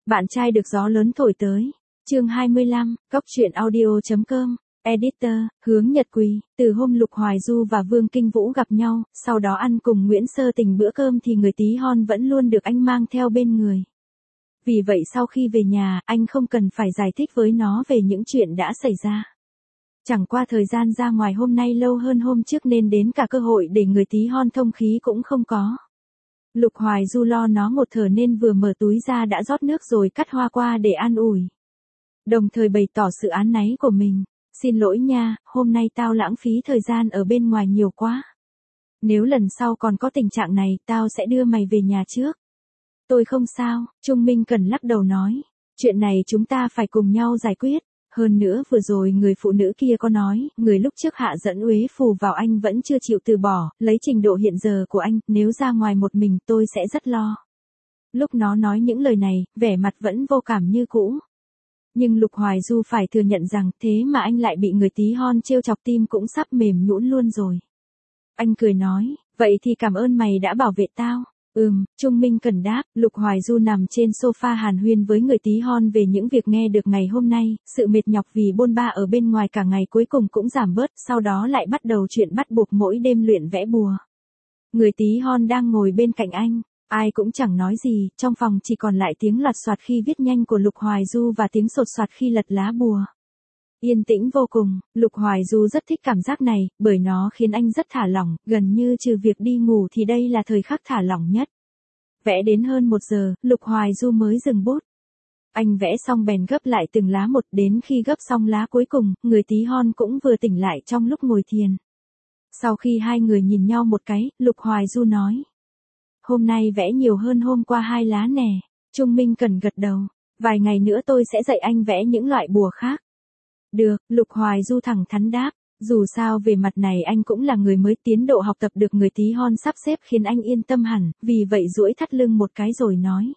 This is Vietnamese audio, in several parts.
Bạn trai được gió lớn thổi tới. Chương 25, coctruyện.audio.com. Editor, Hướng Nhật Quỳ. Từ hôm Lục Hoài Du và Vương Kinh Vũ gặp nhau, sau đó ăn cùng Nguyễn Sơ Tình bữa cơm thì người tí hon vẫn luôn được anh mang theo bên người. Vì vậy sau khi về nhà, anh không cần phải giải thích với nó về những chuyện đã xảy ra. Chẳng qua thời gian ra ngoài hôm nay lâu hơn hôm trước nên đến cả cơ hội để người tí hon thông khí cũng không có. Lục Hoài Du lo nó ngột thở nên vừa mở túi ra đã rót nước rồi cắt hoa qua để an ủi. Đồng thời bày tỏ sự áy náy của mình. Xin lỗi nha, hôm nay tao lãng phí thời gian ở bên ngoài nhiều quá. Nếu lần sau còn có tình trạng này, tao sẽ đưa mày về nhà trước. Tôi không sao, Trung Minh Cần lắc đầu nói. Chuyện này chúng ta phải cùng nhau giải quyết. Hơn nữa vừa rồi người phụ nữ kia có nói, người lúc trước hạ dẫn uế phù vào anh vẫn chưa chịu từ bỏ, lấy trình độ hiện giờ của anh, nếu ra ngoài một mình tôi sẽ rất lo. Lúc nó nói những lời này, vẻ mặt vẫn vô cảm như cũ. Nhưng Lục Hoài Du phải thừa nhận rằng thế mà anh lại bị người tí hon trêu chọc tim cũng sắp mềm nhũn luôn rồi. Anh cười nói, vậy thì cảm ơn mày đã bảo vệ tao. Trung Minh Cần đáp. Lục Hoài Du nằm trên sofa hàn huyên với người tí hon về những việc nghe được ngày hôm nay, sự mệt nhọc vì bôn ba ở bên ngoài cả ngày cuối cùng cũng giảm bớt, sau đó lại bắt đầu chuyện bắt buộc mỗi đêm luyện vẽ bùa. Người tí hon đang ngồi bên cạnh anh, ai cũng chẳng nói gì, trong phòng chỉ còn lại tiếng loạt soạt khi viết nhanh của Lục Hoài Du và tiếng sột soạt khi lật lá bùa. Yên tĩnh vô cùng, Lục Hoài Du rất thích cảm giác này, bởi nó khiến anh rất thả lỏng, gần như trừ việc đi ngủ thì đây là thời khắc thả lỏng nhất. Vẽ đến hơn 1 giờ, Lục Hoài Du mới dừng bút. Anh vẽ xong bèn gấp lại từng lá một, đến khi gấp xong lá cuối cùng, người tí hon cũng vừa tỉnh lại trong lúc ngồi thiền. Sau khi hai người nhìn nhau một cái, Lục Hoài Du nói. Hôm nay vẽ nhiều hơn hôm qua 2 lá nè. Trung Minh Cần gật đầu. Vài ngày nữa tôi sẽ dạy anh vẽ những loại bùa khác. Được, Lục Hoài Du thẳng thắn đáp. Dù sao về mặt này anh cũng là người mới, tiến độ học tập được người tí hon sắp xếp khiến anh yên tâm hẳn, vì vậy duỗi thắt lưng một cái rồi nói.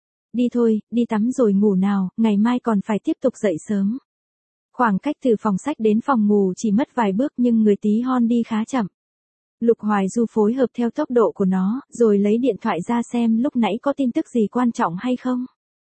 Đi thôi, đi tắm rồi ngủ nào, ngày mai còn phải tiếp tục dậy sớm. Khoảng cách từ phòng sách đến phòng ngủ chỉ mất vài bước nhưng người tí hon đi khá chậm. Lục Hoài Du phối hợp theo tốc độ của nó, rồi lấy điện thoại ra xem lúc nãy có tin tức gì quan trọng hay không.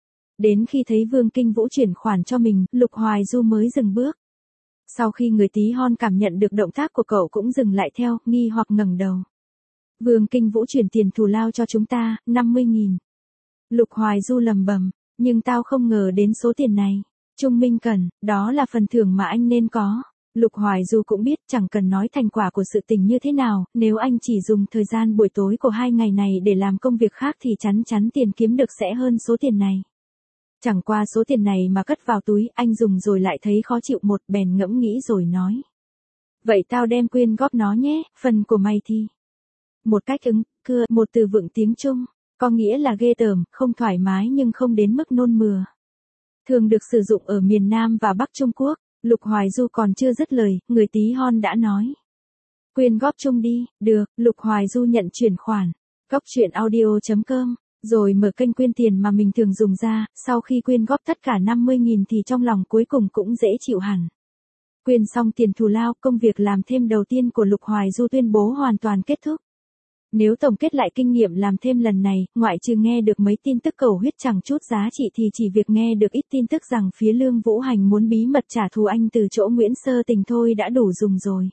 Đến khi thấy Vương Kinh Vũ chuyển khoản cho mình, Lục Hoài Du mới dừng bước. Sau khi người tí hon cảm nhận được động tác của cậu cũng dừng lại theo, nghi hoặc ngẩng đầu. Vương Kinh Vũ chuyển tiền thù lao cho chúng ta, 50.000. Lục Hoài Du lầm bầm, nhưng tao không ngờ đến số tiền này. Trung Minh Cần, đó là phần thưởng mà anh nên có. Lục Hoài Du cũng biết chẳng cần nói thành quả của sự tình như thế nào, nếu anh chỉ dùng thời gian buổi tối của 2 ngày này để làm công việc khác thì chắn chắn tiền kiếm được sẽ hơn số tiền này. Chẳng qua số tiền này mà cất vào túi, anh dùng rồi lại thấy khó chịu bèn ngẫm nghĩ rồi nói. Vậy tao đem quyên góp nó nhé, phần của mày thì. Một cách cưa, một từ vựng tiếng Trung, có nghĩa là ghê tởm, không thoải mái nhưng không đến mức nôn mửa. Thường được sử dụng ở miền Nam và Bắc Trung Quốc. Lục Hoài Du còn chưa dứt lời, người tí hon đã nói. Quyên góp chung đi, được, Lục Hoài Du nhận chuyển khoản. Coctruyện.audio.com. Rồi mở kênh quyên tiền mà mình thường dùng ra, sau khi quyên góp tất cả 50.000 thì trong lòng cuối cùng cũng dễ chịu hẳn. Quyên xong tiền thù lao, công việc làm thêm đầu tiên của Lục Hoài Du tuyên bố hoàn toàn kết thúc. Nếu tổng kết lại kinh nghiệm làm thêm lần này, ngoại trừ nghe được mấy tin tức cầu huyết chẳng chút giá trị thì chỉ việc nghe được ít tin tức rằng phía Lương Vũ Hành muốn bí mật trả thù anh từ chỗ Nguyễn Sơ Tình thôi đã đủ dùng rồi.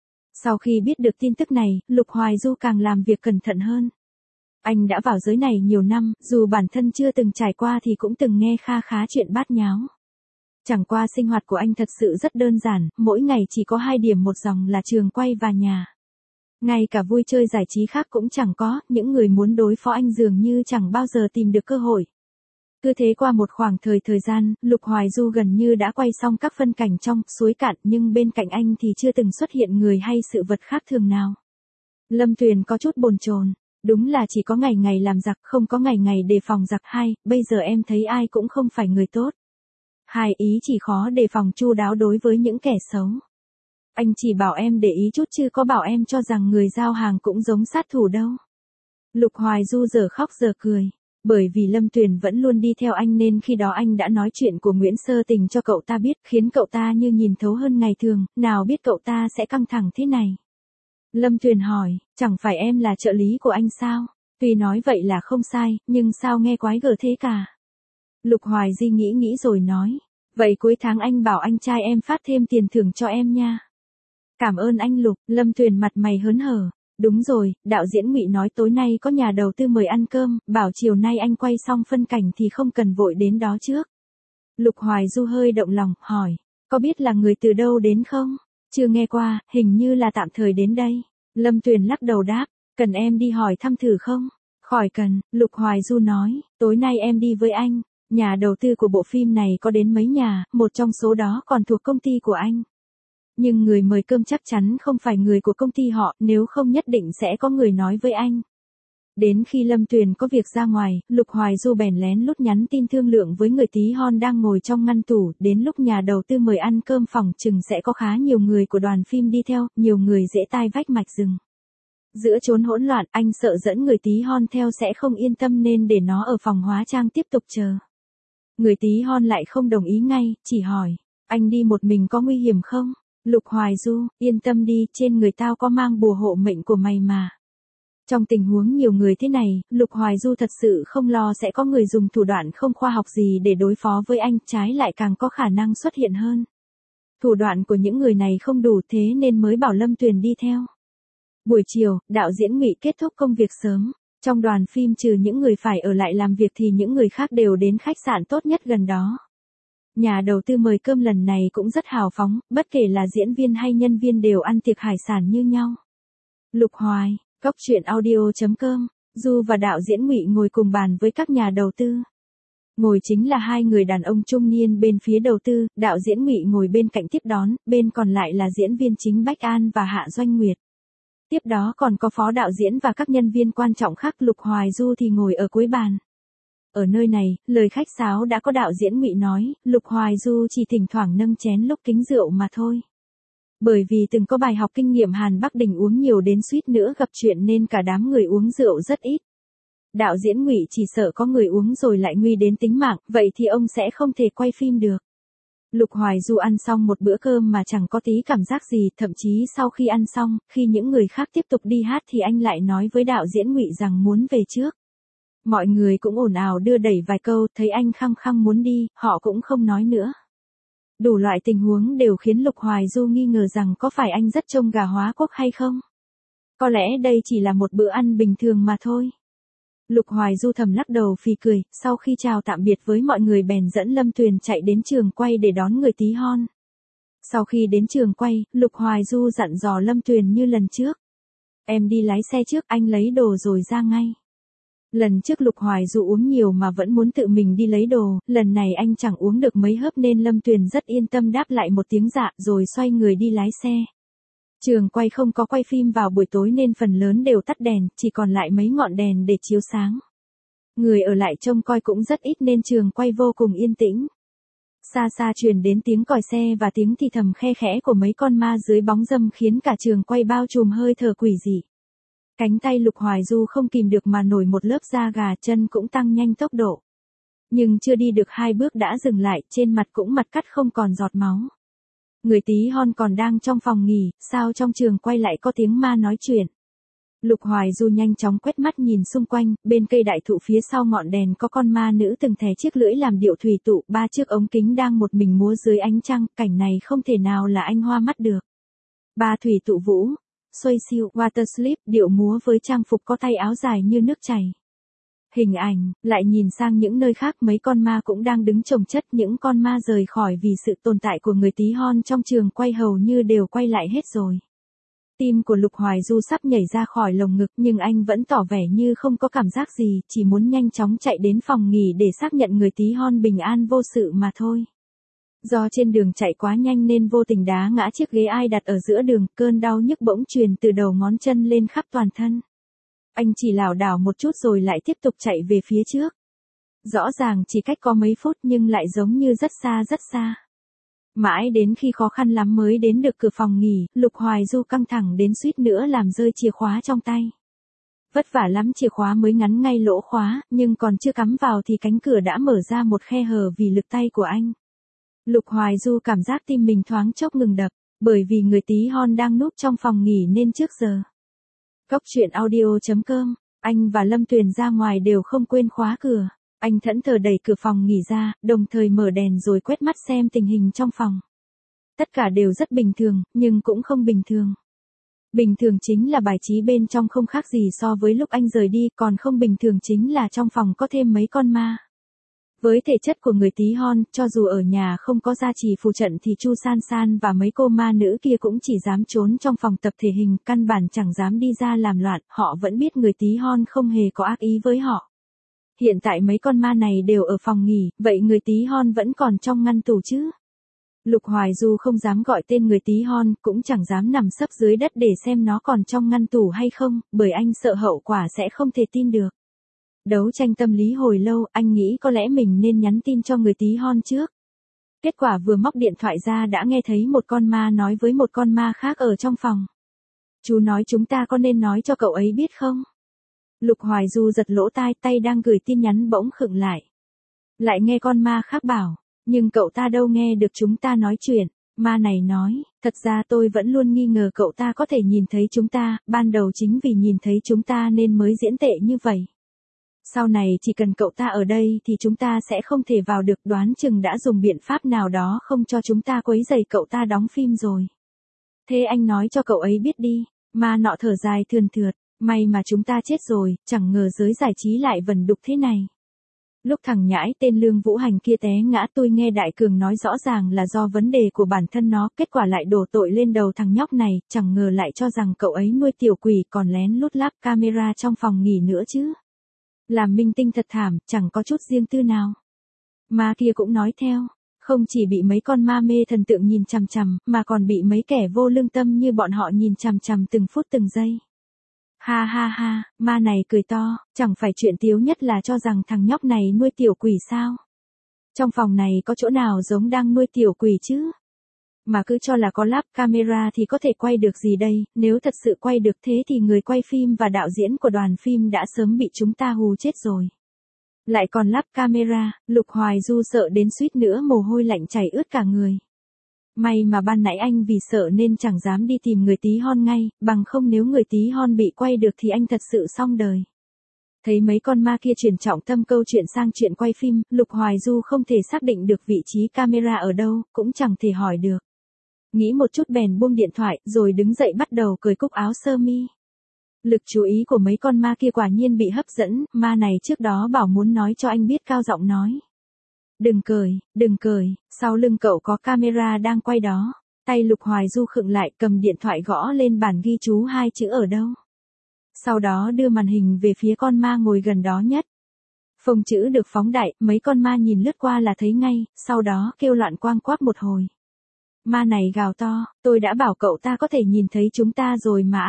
Sau khi biết được tin tức này, Lục Hoài Du càng làm việc cẩn thận hơn. Anh đã vào giới này nhiều năm, dù bản thân chưa từng trải qua thì cũng từng nghe kha khá chuyện bát nháo. Chẳng qua sinh hoạt của anh thật sự rất đơn giản, mỗi ngày chỉ có 2 điểm một dòng là trường quay và nhà. Ngay cả vui chơi giải trí khác cũng chẳng có, những người muốn đối phó anh dường như chẳng bao giờ tìm được cơ hội. Cứ thế qua một khoảng thời gian, Lục Hoài Du gần như đã quay xong các phân cảnh trong Suối Cạn nhưng bên cạnh anh thì chưa từng xuất hiện người hay sự vật khác thường nào. Lâm Tuyền có chút bồn chồn. Đúng là chỉ có ngày ngày làm giặc, không có ngày ngày đề phòng giặc. Bây giờ em thấy ai cũng không phải người tốt. Ý chỉ khó đề phòng chu đáo đối với những kẻ xấu. Anh chỉ bảo em để ý chút chứ có bảo em cho rằng người giao hàng cũng giống sát thủ đâu. Lục Hoài Du giờ khóc giờ cười. Bởi vì Lâm Tuyền vẫn luôn đi theo anh nên khi đó anh đã nói chuyện của Nguyễn Sơ Tình cho cậu ta biết, khiến cậu ta như nhìn thấu hơn ngày thường, nào biết cậu ta sẽ căng thẳng thế này. Lâm Tuyền hỏi, chẳng phải em là trợ lý của anh sao? Tuy nói vậy là không sai, nhưng sao nghe quái gở thế cả? Lục Hoài Di nghĩ rồi nói. Vậy cuối tháng anh bảo anh trai em phát thêm tiền thưởng cho em nha. Cảm ơn anh Lục, Lâm Tuyền mặt mày hớn hở. Đúng rồi, đạo diễn Ngụy nói tối nay có nhà đầu tư mời ăn cơm, bảo chiều nay anh quay xong phân cảnh thì không cần vội đến đó trước. Lục Hoài Du hơi động lòng, hỏi, có biết là người từ đâu đến không? Chưa nghe qua, hình như là tạm thời đến đây. Lâm Tuyền lắc đầu đáp, cần em đi hỏi thăm thử không? Khỏi cần, Lục Hoài Du nói, tối nay em đi với anh. Nhà đầu tư của bộ phim này có đến mấy nhà, một trong số đó còn thuộc công ty của anh. Nhưng người mời cơm chắc chắn không phải người của công ty họ, nếu không nhất định sẽ có người nói với anh. Đến khi Lâm Tuyền có việc ra ngoài, Lục Hoài Du bèn lén lút nhắn tin thương lượng với người tí hon đang ngồi trong ngăn tủ, đến lúc nhà đầu tư mời ăn cơm phòng chừng sẽ có khá nhiều người của đoàn phim đi theo, nhiều người dễ tai vách mạch rừng. Giữa chốn hỗn loạn, anh sợ dẫn người tí hon theo sẽ không yên tâm nên để nó ở phòng hóa trang tiếp tục chờ. Người tí hon lại không đồng ý ngay, chỉ hỏi, anh đi một mình có nguy hiểm không? Lục Hoài Du, yên tâm đi, trên người tao có mang bùa hộ mệnh của mày mà. Trong tình huống nhiều người thế này, Lục Hoài Du thật sự không lo sẽ có người dùng thủ đoạn không khoa học gì để đối phó với anh, trái lại càng có khả năng xuất hiện hơn. Thủ đoạn của những người này không đủ thế nên mới bảo Lâm Tuyền đi theo. Buổi chiều, đạo diễn Ngụy kết thúc công việc sớm. Trong đoàn phim trừ những người phải ở lại làm việc thì những người khác đều đến khách sạn tốt nhất gần đó. Nhà đầu tư mời cơm lần này cũng rất hào phóng, bất kể là diễn viên hay nhân viên đều ăn tiệc hải sản như nhau. Lục Hoài, Cóc Truyện Audio.com, Du và đạo diễn Ngụy ngồi cùng bàn với các nhà đầu tư. Ngồi chính là hai người đàn ông trung niên bên phía đầu tư, đạo diễn Ngụy ngồi bên cạnh tiếp đón, bên còn lại là diễn viên chính Bách An và Hạ Doanh Nguyệt. Tiếp đó còn có phó đạo diễn và các nhân viên quan trọng khác. Lục Hoài Du thì ngồi ở cuối bàn. Ở nơi này, lời khách sáo đã có đạo diễn Ngụy nói, Lục Hoài Du chỉ thỉnh thoảng nâng chén lúc kính rượu mà thôi. Bởi vì từng có bài học kinh nghiệm Hàn Bắc Đình uống nhiều đến suýt nữa gặp chuyện nên cả đám người uống rượu rất ít. Đạo diễn Ngụy chỉ sợ có người uống rồi lại nguy đến tính mạng, vậy thì ông sẽ không thể quay phim được. Lục Hoài Du ăn xong một bữa cơm mà chẳng có tí cảm giác gì, thậm chí sau khi ăn xong, khi những người khác tiếp tục đi hát thì anh lại nói với đạo diễn Ngụy rằng muốn về trước. Mọi người cũng ồn ào đưa đẩy vài câu, thấy anh khăng khăng muốn đi, họ cũng không nói nữa. Đủ loại tình huống đều khiến Lục Hoài Du nghi ngờ rằng có phải anh rất trông gà hóa quốc hay không? Có lẽ đây chỉ là một bữa ăn bình thường mà thôi. Lục Hoài Du thầm lắc đầu phì cười, sau khi chào tạm biệt với mọi người bèn dẫn Lâm Tuyền chạy đến trường quay để đón người tí hon. Sau khi đến trường quay, Lục Hoài Du dặn dò Lâm Tuyền như lần trước. Em đi lái xe trước, anh lấy đồ rồi ra ngay. Lần trước Lục Hoài Du uống nhiều mà vẫn muốn tự mình đi lấy đồ, lần này anh chẳng uống được mấy hớp nên Lâm Tuyền rất yên tâm đáp lại một tiếng dạ rồi xoay người đi lái xe. Trường quay không có quay phim vào buổi tối nên phần lớn đều tắt đèn, chỉ còn lại mấy ngọn đèn để chiếu sáng. Người ở lại trông coi cũng rất ít nên trường quay vô cùng yên tĩnh. Xa xa truyền đến tiếng còi xe và tiếng thì thầm khe khẽ của mấy con ma dưới bóng râm khiến cả trường quay bao trùm hơi thở quỷ dị. Cánh tay Lục Hoài Du không kìm được mà nổi một lớp da gà, chân cũng tăng nhanh tốc độ. Nhưng chưa đi được 2 bước đã dừng lại, trên mặt cũng mặt cắt không còn giọt máu. Người tí hon còn đang trong phòng nghỉ, sao trong trường quay lại có tiếng ma nói chuyện. Lục Hoài Du nhanh chóng quét mắt nhìn xung quanh, bên cây đại thụ phía sau ngọn đèn có con ma nữ từng thè chiếc lưỡi làm điệu thủy tụ, 3 chiếc ống kính đang một mình múa dưới ánh trăng, cảnh này không thể nào là anh hoa mắt được. 3 thủy tụ vũ, xoay siêu, water slip, điệu múa với trang phục có tay áo dài như nước chảy. Hình ảnh, lại nhìn sang những nơi khác mấy con ma cũng đang đứng chồng chất, những con ma rời khỏi vì sự tồn tại của người tí hon trong trường quay hầu như đều quay lại hết rồi. Tim của Lục Hoài Du sắp nhảy ra khỏi lồng ngực nhưng anh vẫn tỏ vẻ như không có cảm giác gì, chỉ muốn nhanh chóng chạy đến phòng nghỉ để xác nhận người tí hon bình an vô sự mà thôi. Do trên đường chạy quá nhanh nên vô tình đá ngã chiếc ghế ai đặt ở giữa đường, cơn đau nhức bỗng truyền từ đầu ngón chân lên khắp toàn thân. Anh chỉ lảo đảo một chút rồi lại tiếp tục chạy về phía trước. Rõ ràng chỉ cách có mấy phút nhưng lại giống như rất xa rất xa. Mãi đến khi khó khăn lắm mới đến được cửa phòng nghỉ, Lục Hoài Du căng thẳng đến suýt nữa làm rơi chìa khóa trong tay. Vất vả lắm chìa khóa mới ngắn ngay lỗ khóa, nhưng còn chưa cắm vào thì cánh cửa đã mở ra một khe hở vì lực tay của anh. Lục Hoài Du cảm giác tim mình thoáng chốc ngừng đập, bởi vì người tí hon đang núp trong phòng nghỉ nên trước giờ. Cóc Truyện Audio.com, anh và Lâm Tuyền ra ngoài đều không quên khóa cửa. Anh thẫn thờ đẩy cửa phòng nghỉ ra, đồng thời mở đèn rồi quét mắt xem tình hình trong phòng. Tất cả đều rất bình thường, nhưng cũng không bình thường. Bình thường chính là bài trí bên trong không khác gì so với lúc anh rời đi, còn không bình thường chính là trong phòng có thêm mấy con ma. Với thể chất của người tí hon, cho dù ở nhà không có gia trì phù trận thì Chu San San và mấy cô ma nữ kia cũng chỉ dám trốn trong phòng tập thể hình, căn bản chẳng dám đi ra làm loạn, họ vẫn biết người tí hon không hề có ác ý với họ. Hiện tại mấy con ma này đều ở phòng nghỉ, vậy người tí hon vẫn còn trong ngăn tủ chứ? Lục Hoài Du không dám gọi tên người tí hon, cũng chẳng dám nằm sấp dưới đất để xem nó còn trong ngăn tủ hay không, bởi anh sợ hậu quả sẽ không thể tin được. Đấu tranh tâm lý hồi lâu, anh nghĩ có lẽ mình nên nhắn tin cho người tí hon trước. Kết quả vừa móc điện thoại ra đã nghe thấy một con ma nói với một con ma khác ở trong phòng. Chú nói chúng ta có nên nói cho cậu ấy biết không? Lục Hoài Du giật lỗ tai, tay đang gửi tin nhắn bỗng khựng lại. Lại nghe con ma khác bảo, nhưng cậu ta đâu nghe được chúng ta nói chuyện. Ma này nói, thật ra tôi vẫn luôn nghi ngờ cậu ta có thể nhìn thấy chúng ta, ban đầu chính vì nhìn thấy chúng ta nên mới diễn tệ như vậy. Sau này chỉ cần cậu ta ở đây thì chúng ta sẽ không thể vào được, đoán chừng đã dùng biện pháp nào đó không cho chúng ta quấy rầy cậu ta đóng phim rồi. Thế anh nói cho cậu ấy biết đi, ma nọ thở dài thườn thượt, may mà chúng ta chết rồi, chẳng ngờ giới giải trí lại vẩn đục thế này. Lúc thằng nhãi tên Lương Vũ Hành kia té ngã tôi nghe Đại Cường nói rõ ràng là do vấn đề của bản thân nó, kết quả lại đổ tội lên đầu thằng nhóc này, chẳng ngờ lại cho rằng cậu ấy nuôi tiểu quỷ còn lén lút lắp camera trong phòng nghỉ nữa chứ. Làm minh tinh thật thảm, chẳng có chút riêng tư nào. Ma kia cũng nói theo, không chỉ bị mấy con ma mê thần tượng nhìn chằm chằm, mà còn bị mấy kẻ vô lương tâm như bọn họ nhìn chằm chằm từng phút từng giây. Ha ha ha, ma này cười to, chẳng phải chuyện tiếu nhất là cho rằng thằng nhóc này nuôi tiểu quỷ sao? Trong phòng này có chỗ nào giống đang nuôi tiểu quỷ chứ? Mà cứ cho là có lắp camera thì có thể quay được gì đây, nếu thật sự quay được thế thì người quay phim và đạo diễn của đoàn phim đã sớm bị chúng ta hù chết rồi. Lại còn lắp camera, Lục Hoài Du sợ đến suýt nữa mồ hôi lạnh chảy ướt cả người. May mà ban nãy anh vì sợ nên chẳng dám đi tìm người tí hon ngay, bằng không nếu người tí hon bị quay được thì anh thật sự xong đời. Thấy mấy con ma kia chuyển trọng tâm câu chuyện sang chuyện quay phim, Lục Hoài Du không thể xác định được vị trí camera ở đâu, cũng chẳng thể hỏi được. Nghĩ một chút bèn buông điện thoại, rồi đứng dậy bắt đầu cởi cúc áo sơ mi. Lực chú ý của mấy con ma kia quả nhiên bị hấp dẫn, ma này trước đó bảo muốn nói cho anh biết, cao giọng nói. Đừng cởi, sau lưng cậu có camera đang quay đó. Tay Lục Hoài Du khựng lại, cầm điện thoại gõ lên bàn ghi chú hai chữ ở đâu. Sau đó đưa màn hình về phía con ma ngồi gần đó nhất. Phông chữ được phóng đại, mấy con ma nhìn lướt qua là thấy ngay, sau đó kêu loạn quang quác một hồi. Ma này gào to, tôi đã bảo cậu ta có thể nhìn thấy chúng ta rồi mà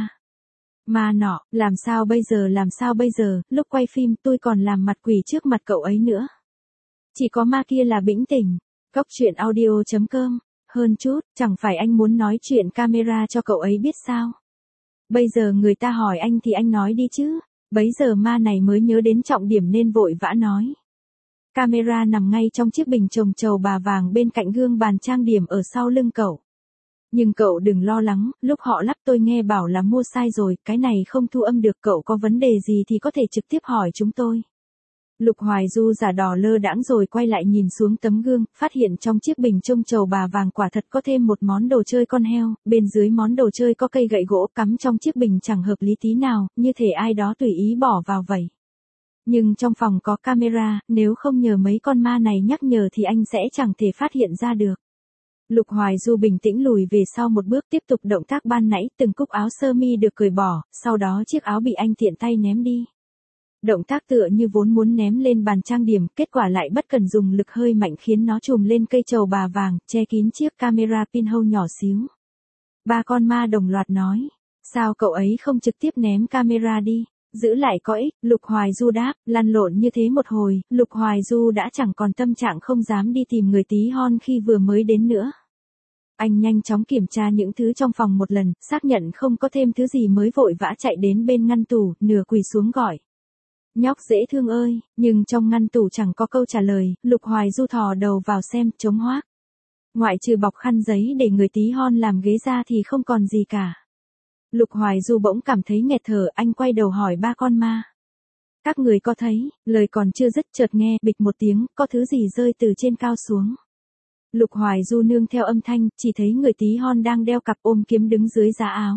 Ma nọ, làm sao bây giờ, lúc quay phim tôi còn làm mặt quỷ trước mặt cậu ấy nữa. Chỉ có ma kia là bĩnh tỉnh. Góc truyện audio.com. Hơn chút, chẳng phải anh muốn nói chuyện camera cho cậu ấy biết sao? Bây giờ người ta hỏi anh thì anh nói đi chứ. Bấy giờ ma này mới nhớ đến trọng điểm nên vội vã nói. Camera nằm ngay trong chiếc bình trồng trầu bà vàng bên cạnh gương bàn trang điểm ở sau lưng cậu. Nhưng cậu đừng lo lắng, lúc họ lắp tôi nghe bảo là mua sai rồi, cái này không thu âm được, cậu có vấn đề gì thì có thể trực tiếp hỏi chúng tôi. Lục Hoài Du giả đò lơ đãng rồi quay lại nhìn xuống tấm gương, phát hiện trong chiếc bình trông trầu bà vàng quả thật có thêm một món đồ chơi con heo, bên dưới món đồ chơi có cây gậy gỗ cắm trong chiếc bình chẳng hợp lý tí nào, như thể ai đó tùy ý bỏ vào vậy. Nhưng trong phòng có camera, nếu không nhờ mấy con ma này nhắc nhở thì anh sẽ chẳng thể phát hiện ra được. Lục Hoài Du bình tĩnh lùi về sau một bước, tiếp tục động tác ban nãy, từng cúc áo sơ mi được cởi bỏ, sau đó chiếc áo bị anh tiện tay ném đi. Động tác tựa như vốn muốn ném lên bàn trang điểm, kết quả lại bất cần dùng lực hơi mạnh khiến nó trùm lên cây trầu bà vàng, che kín chiếc camera pinhole nhỏ xíu. Ba con ma đồng loạt nói, sao cậu ấy không trực tiếp ném camera đi, giữ lại có ích, Lục Hoài Du đáp, lăn lộn như thế một hồi, Lục Hoài Du đã chẳng còn tâm trạng không dám đi tìm người tí hon khi vừa mới đến nữa. Anh nhanh chóng kiểm tra những thứ trong phòng một lần, xác nhận không có thêm thứ gì mới vội vã chạy đến bên ngăn tủ, nửa quỳ xuống gọi. Nhóc dễ thương ơi, nhưng trong ngăn tủ chẳng có câu trả lời, Lục Hoài Du thò đầu vào xem, trống hoác. Ngoại trừ bọc khăn giấy để người tí hon làm ghế ra thì không còn gì cả. Lục Hoài Du bỗng cảm thấy nghẹt thở, anh quay đầu hỏi ba con ma. Các người có thấy, lời còn chưa dứt chợt nghe bịch một tiếng, có thứ gì rơi từ trên cao xuống. Lục Hoài Du nương theo âm thanh, chỉ thấy người tí hon đang đeo cặp ôm kiếm đứng dưới giá áo.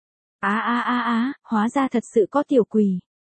Hóa ra thật sự có tiểu quỷ.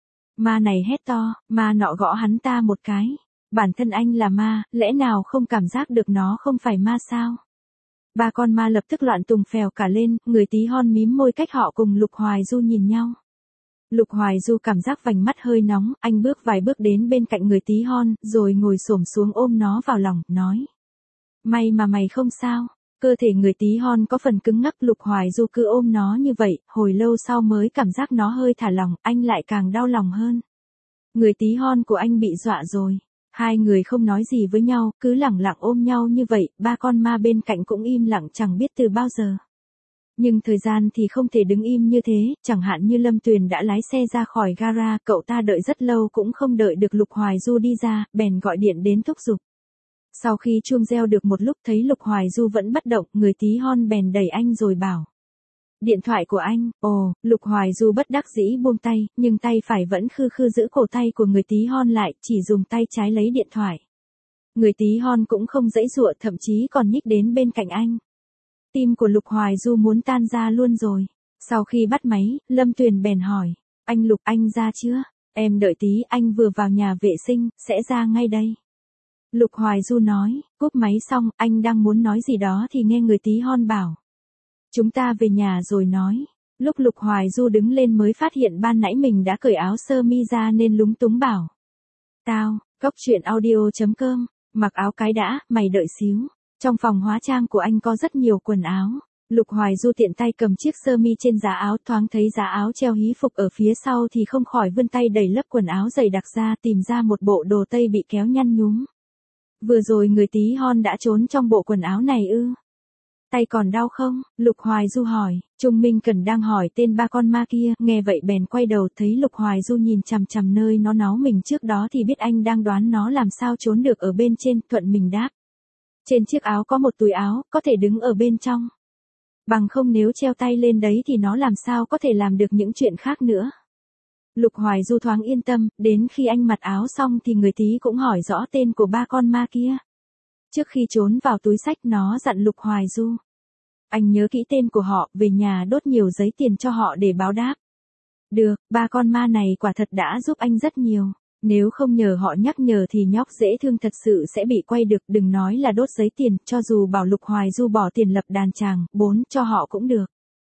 Ma này hét to, ma nọ gõ hắn ta một cái. Bản thân anh là ma, lẽ nào không cảm giác được nó không phải ma sao? Ba con ma lập tức loạn tùng phèo cả lên, người tí hon mím môi cách họ cùng Lục Hoài Du nhìn nhau. Lục Hoài Du cảm giác vành mắt hơi nóng, anh bước vài bước đến bên cạnh người tí hon, rồi ngồi xổm xuống ôm nó vào lòng, nói. May mà mày không sao. Cơ thể người tí hon có phần cứng ngắc, Lục Hoài Du cứ ôm nó như vậy, hồi lâu sau mới cảm giác nó hơi thả lỏng, anh lại càng đau lòng hơn. Người tí hon của anh bị dọa rồi. Hai người không nói gì với nhau, cứ lẳng lặng ôm nhau như vậy, ba con ma bên cạnh cũng im lặng chẳng biết từ bao giờ. Nhưng thời gian thì không thể đứng im như thế, chẳng hạn như Lâm Tuyền đã lái xe ra khỏi gara, cậu ta đợi rất lâu cũng không đợi được Lục Hoài Du đi ra, bèn gọi điện đến thúc giục. Sau khi chuông reo được một lúc thấy Lục Hoài Du vẫn bất động, người tí hon bèn đẩy anh rồi bảo. Điện thoại của anh, Lục Hoài Du bất đắc dĩ buông tay, nhưng tay phải vẫn khư khư giữ cổ tay của người tí hon lại, chỉ dùng tay trái lấy điện thoại. Người tí hon cũng không giãy giụa, thậm chí còn nhích đến bên cạnh anh. Tim của Lục Hoài Du muốn tan ra luôn rồi. Sau khi bắt máy, Lâm Tuyền bèn hỏi. Anh Lục, anh ra chưa? Em đợi tí, anh vừa vào nhà vệ sinh, sẽ ra ngay đây. Lục Hoài Du nói, cúp máy xong, anh đang muốn nói gì đó thì nghe người tí hon bảo. Chúng ta về nhà rồi nói. Lúc Lục Hoài Du đứng lên mới phát hiện ban nãy mình đã cởi áo sơ mi ra nên lúng túng bảo. Tao, cóc truyện audio.com, mặc áo cái đã, mày đợi xíu. Trong phòng hóa trang của anh có rất nhiều quần áo. Lục Hoài Du tiện tay cầm chiếc sơ mi trên giá áo, thoáng thấy giá áo treo hí phục ở phía sau thì không khỏi vươn tay đẩy lớp quần áo dày đặc ra, tìm ra một bộ đồ tây bị kéo nhăn nhúm. Vừa rồi người tí hon đã trốn trong bộ quần áo này ư? Tay còn đau không? Lục Hoài Du hỏi. Trung Minh Cần đang hỏi tên ba con ma kia, nghe vậy bèn quay đầu thấy Lục Hoài Du nhìn chằm chằm nơi nó náu mình trước đó thì biết anh đang đoán nó làm sao trốn được ở bên trên, thuận mình đáp. Trên chiếc áo có một túi áo, có thể đứng ở bên trong. Bằng không nếu treo tay lên đấy thì nó làm sao có thể làm được những chuyện khác nữa. Lục Hoài Du thoáng yên tâm, đến khi anh mặc áo xong thì người tí cũng hỏi rõ tên của ba con ma kia. Trước khi trốn vào túi xách nó dặn Lục Hoài Du. Anh nhớ kỹ tên của họ, về nhà đốt nhiều giấy tiền cho họ để báo đáp. Được, ba con ma này quả thật đã giúp anh rất nhiều. Nếu không nhờ họ nhắc nhở thì nhóc dễ thương thật sự sẽ bị quay được, đừng nói là đốt giấy tiền, cho dù bảo Lục Hoài Du bỏ tiền lập đàn tràng, 4, cho họ cũng được.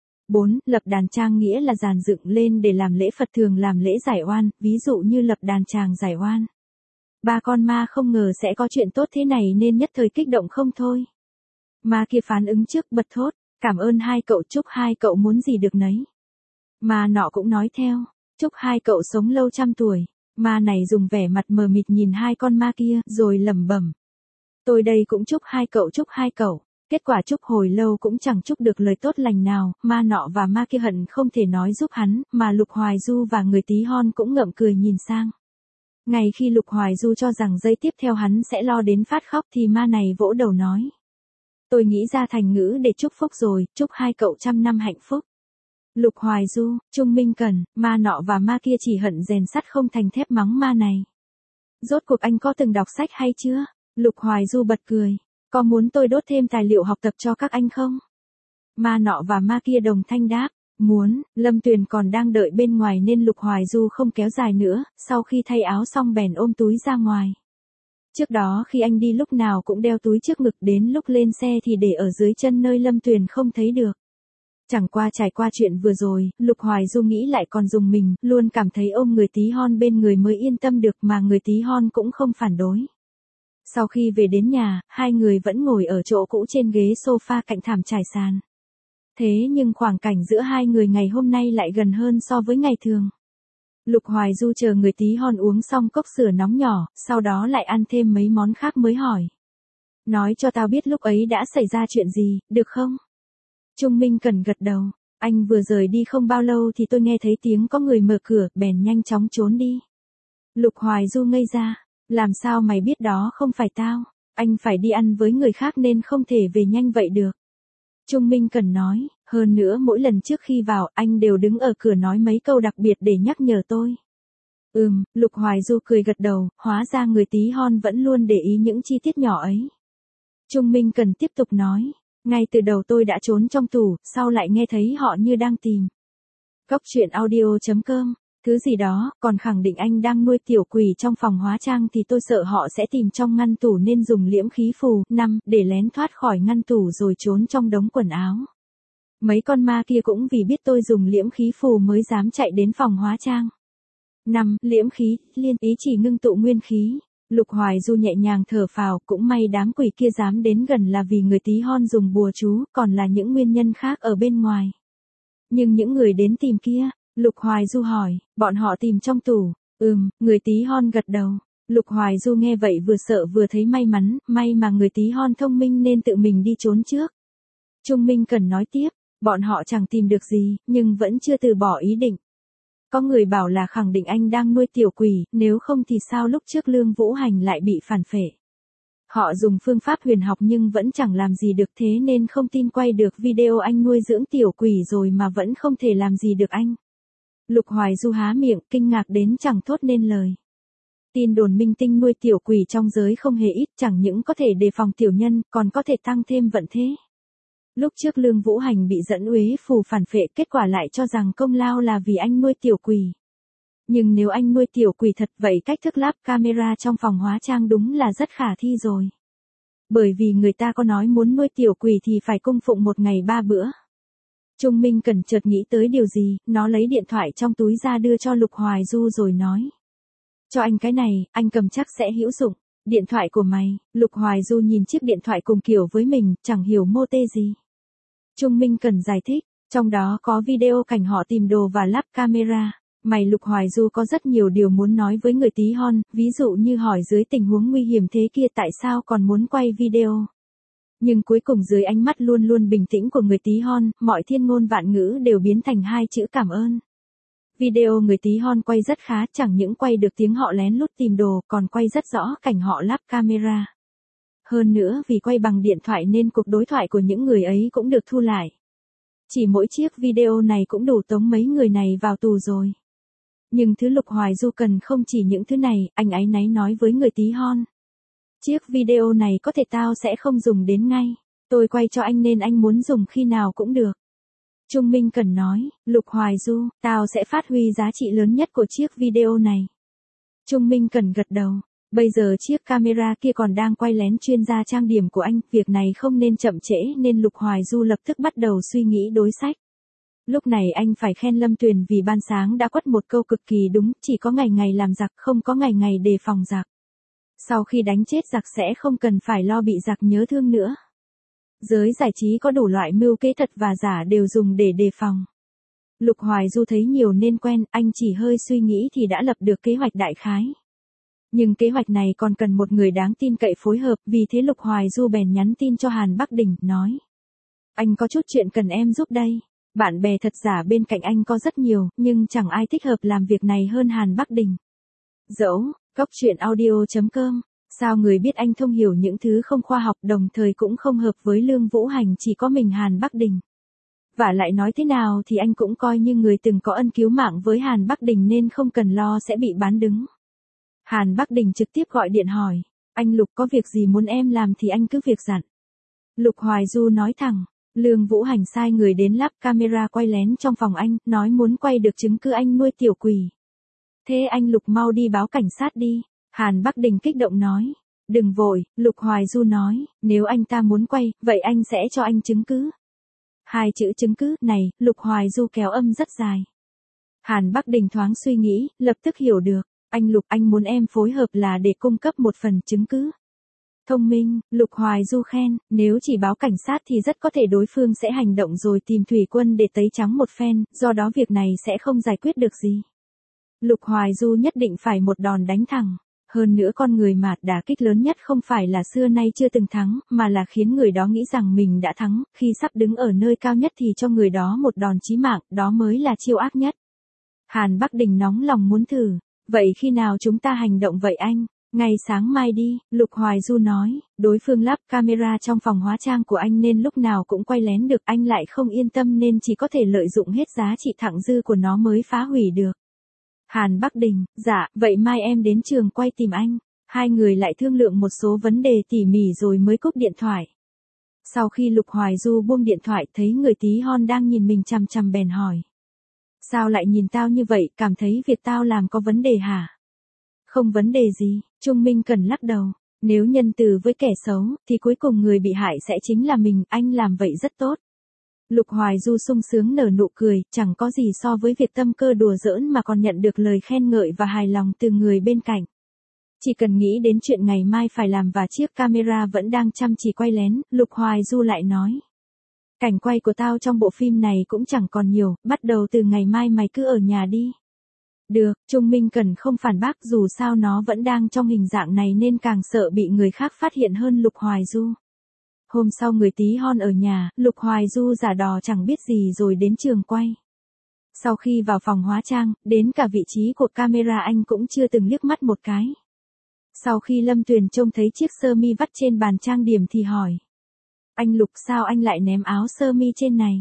4. Lập đàn tràng nghĩa là dàn dựng lên để làm lễ Phật, thường làm lễ giải oan, ví dụ như lập đàn tràng giải oan. Ba con ma không ngờ sẽ có chuyện tốt thế này nên nhất thời kích động không thôi. Ma kia phản ứng trước bật thốt, cảm ơn hai cậu, chúc hai cậu muốn gì được nấy. Ma nọ cũng nói theo, chúc hai cậu sống lâu trăm tuổi. Ma này dùng vẻ mặt mờ mịt nhìn hai con ma kia, rồi lẩm bẩm. Tôi đây cũng chúc hai cậu, chúc hai cậu. Kết quả chúc hồi lâu cũng chẳng chúc được lời tốt lành nào, ma nọ và ma kia hận không thể nói giúp hắn, mà Lục Hoài Du và người tí hon cũng ngậm cười nhìn sang. Ngay khi Lục Hoài Du cho rằng giây tiếp theo hắn sẽ lo đến phát khóc thì ma này vỗ đầu nói. Tôi nghĩ ra thành ngữ để chúc phúc rồi, chúc hai cậu 100 năm hạnh phúc. Lục Hoài Du, Trung Minh Cần, ma nọ và ma kia chỉ hận rèn sắt không thành thép mắng ma này. Rốt cuộc anh có từng đọc sách hay chưa? Lục Hoài Du bật cười. Có muốn tôi đốt thêm tài liệu học tập cho các anh không? Ma nọ và ma kia đồng thanh đáp. Muốn. Lâm Tuyền còn đang đợi bên ngoài nên Lục Hoài Du không kéo dài nữa, sau khi thay áo xong bèn ôm túi ra ngoài. Trước đó khi anh đi lúc nào cũng đeo túi trước ngực, đến lúc lên xe thì để ở dưới chân nơi Lâm Tuyền không thấy được. Chẳng qua trải qua chuyện vừa rồi, Lục Hoài Du nghĩ lại còn dùng mình, luôn cảm thấy ôm người tí hon bên người mới yên tâm được, mà người tí hon cũng không phản đối. Sau khi về đến nhà, hai người vẫn ngồi ở chỗ cũ trên ghế sofa cạnh thảm trải sàn. Thế nhưng khoảng cảnh giữa hai người ngày hôm nay lại gần hơn so với ngày thường. Lục Hoài Du chờ người tí hon uống xong cốc sữa nóng nhỏ, sau đó lại ăn thêm mấy món khác mới hỏi. Nói cho tao biết lúc ấy đã xảy ra chuyện gì, được không? Trung Minh Cần gật đầu. Anh vừa rời đi không bao lâu thì tôi nghe thấy tiếng có người mở cửa, bèn nhanh chóng trốn đi. Lục Hoài Du ngây ra. Làm sao mày biết đó không phải tao? Anh phải đi ăn với người khác nên không thể về nhanh vậy được. Trung Minh Cần nói, hơn nữa mỗi lần trước khi vào anh đều đứng ở cửa nói mấy câu đặc biệt để nhắc nhở tôi. Lục Hoài Du cười gật đầu, hóa ra người tí hon vẫn luôn để ý những chi tiết nhỏ ấy. Trung Minh Cần tiếp tục nói, ngay từ đầu tôi đã trốn trong tủ, sau lại nghe thấy họ như đang tìm. Cóc truyện audio.com, thứ gì đó, còn khẳng định anh đang nuôi tiểu quỷ trong phòng hóa trang thì tôi sợ họ sẽ tìm trong ngăn tủ nên dùng liễm khí phù, 5, để lén thoát khỏi ngăn tủ rồi trốn trong đống quần áo. Mấy con ma kia cũng vì biết tôi dùng liễm khí phù mới dám chạy đến phòng hóa trang. 5. Liễm khí, liên ý chỉ ngưng tụ nguyên khí. Lục Hoài Du nhẹ nhàng thở phào, cũng may đám quỷ kia dám đến gần là vì người tí hon dùng bùa chú, còn là những nguyên nhân khác ở bên ngoài. Nhưng những người đến tìm kia, Lục Hoài Du hỏi, bọn họ tìm trong tủ. Người tí hon gật đầu. Lục Hoài Du nghe vậy vừa sợ vừa thấy may mắn, may mà người tí hon thông minh nên tự mình đi trốn trước. Trung Minh Cần nói tiếp, bọn họ chẳng tìm được gì, nhưng vẫn chưa từ bỏ ý định. Có người bảo là khẳng định anh đang nuôi tiểu quỷ, nếu không thì sao lúc trước Lương Vũ Hành lại bị phản phệ. Họ dùng phương pháp huyền học nhưng vẫn chẳng làm gì được, thế nên không tin quay được video anh nuôi dưỡng tiểu quỷ rồi mà vẫn không thể làm gì được anh. Lục Hoài Du há miệng, kinh ngạc đến chẳng thốt nên lời. Tin đồn minh tinh nuôi tiểu quỷ trong giới không hề ít, chẳng những có thể đề phòng tiểu nhân, còn có thể tăng thêm vận thế. Lúc trước Lương Vũ Hành bị dẫn uế phù phản phệ, kết quả lại cho rằng công lao là vì anh nuôi tiểu quỷ. Nhưng nếu anh nuôi tiểu quỷ thật vậy cách thức lắp camera trong phòng hóa trang đúng là rất khả thi rồi. Bởi vì người ta có nói muốn nuôi tiểu quỷ thì phải cung phụng 1 ngày 3 bữa. Trung Minh Cần chợt nghĩ tới điều gì, nó lấy điện thoại trong túi ra đưa cho Lục Hoài Du rồi nói. Cho anh cái này, anh cầm chắc sẽ hữu dụng. Điện thoại của mày. Lục Hoài Du nhìn chiếc điện thoại cùng kiểu với mình, chẳng hiểu mô tê gì. Trung Minh Cần giải thích, trong đó có video cảnh họ tìm đồ và lắp camera. Mày Lục Hoài Du có rất nhiều điều muốn nói với người tí hon, ví dụ như hỏi dưới tình huống nguy hiểm thế kia tại sao còn muốn quay video. Nhưng cuối cùng dưới ánh mắt luôn luôn bình tĩnh của người tí hon, mọi thiên ngôn vạn ngữ đều biến thành 2 chữ cảm ơn. Video người tí hon quay rất khá, chẳng những quay được tiếng họ lén lút tìm đồ, còn quay rất rõ cảnh họ lắp camera. Hơn nữa vì quay bằng điện thoại nên cuộc đối thoại của những người ấy cũng được thu lại. Chỉ mỗi chiếc video này cũng đủ tống mấy người này vào tù rồi. Nhưng thứ Lục Hoài Du cần không chỉ những thứ này, anh áy náy nói với người tí hon. Chiếc video này có thể tao sẽ không dùng đến ngay. Tôi quay cho anh nên anh muốn dùng khi nào cũng được. Trung Minh Cần nói, Lục Hoài Du, tao sẽ phát huy giá trị lớn nhất của chiếc video này. Trung Minh Cần gật đầu. Bây giờ chiếc camera kia còn đang quay lén chuyên gia trang điểm của anh, việc này không nên chậm trễ nên Lục Hoài Du lập tức bắt đầu suy nghĩ đối sách. Lúc này anh phải khen Lâm Tuyền vì ban sáng đã quất một câu cực kỳ đúng, chỉ có ngày ngày làm giặc không có ngày ngày đề phòng giặc. Sau khi đánh chết giặc sẽ không cần phải lo bị giặc nhớ thương nữa. Giới giải trí có đủ loại mưu kế thật và giả đều dùng để đề phòng. Lục Hoài Du thấy nhiều nên quen, anh chỉ hơi suy nghĩ thì đã lập được kế hoạch đại khái. Nhưng kế hoạch này còn cần một người đáng tin cậy phối hợp, vì thế Lục Hoài Du bèn nhắn tin cho Hàn Bắc Đình, nói. Anh có chút chuyện cần em giúp đây. Bạn bè thật giả bên cạnh anh có rất nhiều, nhưng chẳng ai thích hợp làm việc này hơn Hàn Bắc Đình. Dẫu, Cóc truyện audio.com, sao người biết anh thông hiểu những thứ không khoa học đồng thời cũng không hợp với Lương Vũ Hành chỉ có mình Hàn Bắc Đình. Và lại nói thế nào thì anh cũng coi như người từng có ân cứu mạng với Hàn Bắc Đình nên không cần lo sẽ bị bán đứng. Hàn Bắc Đình trực tiếp gọi điện hỏi, anh Lục có việc gì muốn em làm thì anh cứ việc dặn. Lục Hoài Du nói thẳng, Lương Vũ Hành sai người đến lắp camera quay lén trong phòng anh, nói muốn quay được chứng cứ anh nuôi tiểu quỷ. Thế anh Lục mau đi báo cảnh sát đi. Hàn Bắc Đình kích động nói. Đừng vội, Lục Hoài Du nói, nếu anh ta muốn quay, vậy anh sẽ cho anh chứng cứ. 2 chữ chứng cứ này, Lục Hoài Du kéo âm rất dài. Hàn Bắc Đình thoáng suy nghĩ, lập tức hiểu được. Anh Lục, anh muốn em phối hợp là để cung cấp một phần chứng cứ. Thông minh, Lục Hoài Du khen, nếu chỉ báo cảnh sát thì rất có thể đối phương sẽ hành động rồi tìm thủy quân để tẩy trắng một phen, do đó việc này sẽ không giải quyết được gì. Lục Hoài Du nhất định phải một đòn đánh thẳng. Hơn nữa con người mà đả kích lớn nhất không phải là xưa nay chưa từng thắng, mà là khiến người đó nghĩ rằng mình đã thắng, khi sắp đứng ở nơi cao nhất thì cho người đó một đòn chí mạng, đó mới là chiêu ác nhất. Hàn Bắc Đình nóng lòng muốn thử, vậy khi nào chúng ta hành động vậy anh? Ngày sáng mai đi, Lục Hoài Du nói, đối phương lắp camera trong phòng hóa trang của anh nên lúc nào cũng quay lén được, anh lại không yên tâm nên chỉ có thể lợi dụng hết giá trị thặng dư của nó mới phá hủy được. Hàn Bắc Đình, dạ, vậy mai em đến trường quay tìm anh. Hai người lại thương lượng một số vấn đề tỉ mỉ rồi mới cúp điện thoại. Sau khi Lục Hoài Du buông điện thoại thấy người tí hon đang nhìn mình chằm chằm bèn hỏi. Sao lại nhìn tao như vậy, cảm thấy việc tao làm có vấn đề hả? Không vấn đề gì, Trung Minh Cần lắc đầu. Nếu nhân từ với kẻ xấu, thì cuối cùng người bị hại sẽ chính là mình, anh làm vậy rất tốt. Lục Hoài Du sung sướng nở nụ cười, chẳng có gì so với việc tâm cơ đùa giỡn mà còn nhận được lời khen ngợi và hài lòng từ người bên cạnh. Chỉ cần nghĩ đến chuyện ngày mai phải làm và chiếc camera vẫn đang chăm chỉ quay lén, Lục Hoài Du lại nói. Cảnh quay của tao trong bộ phim này cũng chẳng còn nhiều, bắt đầu từ ngày mai mày cứ ở nhà đi. Được, Trung Minh Cần không phản bác, dù sao nó vẫn đang trong hình dạng này nên càng sợ bị người khác phát hiện hơn Lục Hoài Du. Hôm sau người tí hon ở nhà, Lục Hoài Du giả đò chẳng biết gì rồi đến trường quay. Sau khi vào phòng hóa trang, đến cả vị trí của camera anh cũng chưa từng liếc mắt một cái. Sau khi Lâm Tuyền trông thấy chiếc sơ mi vắt trên bàn trang điểm thì hỏi. Anh Lục, sao anh lại ném áo sơ mi trên này?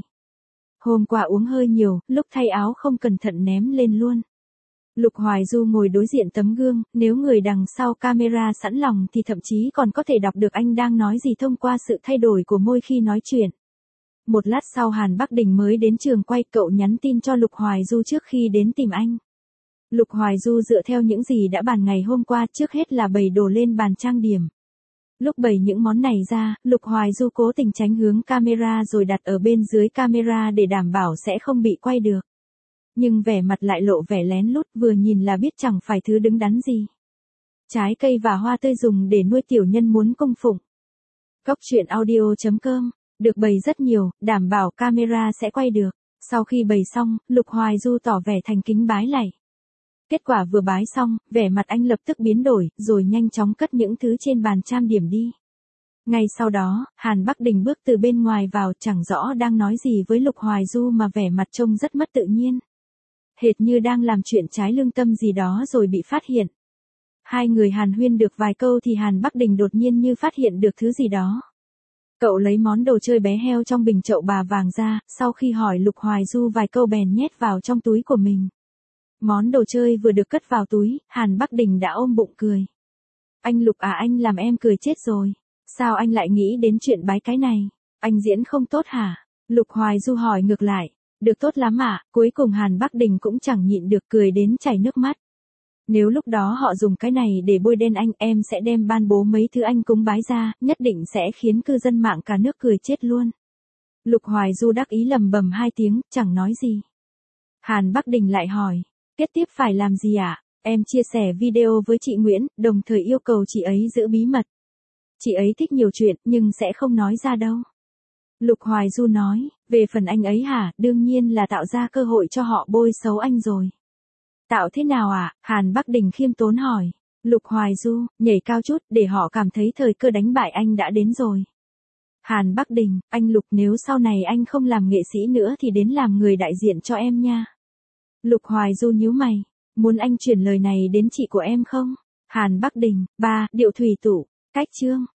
Hôm qua uống hơi nhiều, lúc thay áo không cẩn thận ném lên luôn. Lục Hoài Du ngồi đối diện tấm gương, nếu người đằng sau camera sẵn lòng thì thậm chí còn có thể đọc được anh đang nói gì thông qua sự thay đổi của môi khi nói chuyện. Một lát sau Hàn Bắc Đình mới đến trường quay, cậu nhắn tin cho Lục Hoài Du trước khi đến tìm anh. Lục Hoài Du dựa theo những gì đã bàn ngày hôm qua, trước hết là bày đồ lên bàn trang điểm. Lúc bày những món này ra, Lục Hoài Du cố tình tránh hướng camera rồi đặt ở bên dưới camera để đảm bảo sẽ không bị quay được. Nhưng vẻ mặt lại lộ vẻ lén lút, vừa nhìn là biết chẳng phải thứ đứng đắn gì. Trái cây và hoa tươi dùng để nuôi tiểu nhân muốn cung phụng. Cóc truyện audio.com, được bày rất nhiều, đảm bảo camera sẽ quay được. Sau khi bày xong, Lục Hoài Du tỏ vẻ thành kính bái lạy. Kết quả vừa bái xong, vẻ mặt anh lập tức biến đổi, rồi nhanh chóng cất những thứ trên bàn trang điểm đi. Ngay sau đó, Hàn Bắc Đình bước từ bên ngoài vào, chẳng rõ đang nói gì với Lục Hoài Du mà vẻ mặt trông rất mất tự nhiên. Hệt như đang làm chuyện trái lương tâm gì đó rồi bị phát hiện. Hai người hàn huyên được vài câu thì Hàn Bắc Đình đột nhiên như phát hiện được thứ gì đó. Cậu lấy món đồ chơi bé heo trong bình chậu bà vàng ra, sau khi hỏi Lục Hoài Du vài câu bèn nhét vào trong túi của mình. Món đồ chơi vừa được cất vào túi, Hàn Bắc Đình đã ôm bụng cười. Anh Lục à, anh làm em cười chết rồi. Sao anh lại nghĩ đến chuyện bái cái này? Anh diễn không tốt hả? Lục Hoài Du hỏi ngược lại. Được tốt lắm ạ, cuối cùng Hàn Bắc Đình cũng chẳng nhịn được cười đến chảy nước mắt. Nếu lúc đó họ dùng cái này để bôi đen anh, em sẽ đem ban bố mấy thứ anh cúng bái ra, nhất định sẽ khiến cư dân mạng cả nước cười chết luôn. Lục Hoài Du đắc ý lầm bầm hai tiếng, chẳng nói gì. Hàn Bắc Đình lại hỏi, kế tiếp phải làm gì ạ? Em chia sẻ video với chị Nguyễn, đồng thời yêu cầu chị ấy giữ bí mật. Chị ấy thích nhiều chuyện, nhưng sẽ không nói ra đâu. Lục Hoài Du nói, về phần anh ấy hả, đương nhiên là tạo ra cơ hội cho họ bôi xấu anh rồi. Tạo thế nào ạ? Hàn Bắc Đình khiêm tốn hỏi. Lục Hoài Du, nhảy cao chút, để họ cảm thấy thời cơ đánh bại anh đã đến rồi. Hàn Bắc Đình, anh Lục, nếu sau này anh không làm nghệ sĩ nữa thì đến làm người đại diện cho em nha. Lục Hoài Du nhíu mày, muốn anh chuyển lời này đến chị của em không? Hàn Bắc Đình, 3, Điệu Thủy Tủ, cách chương.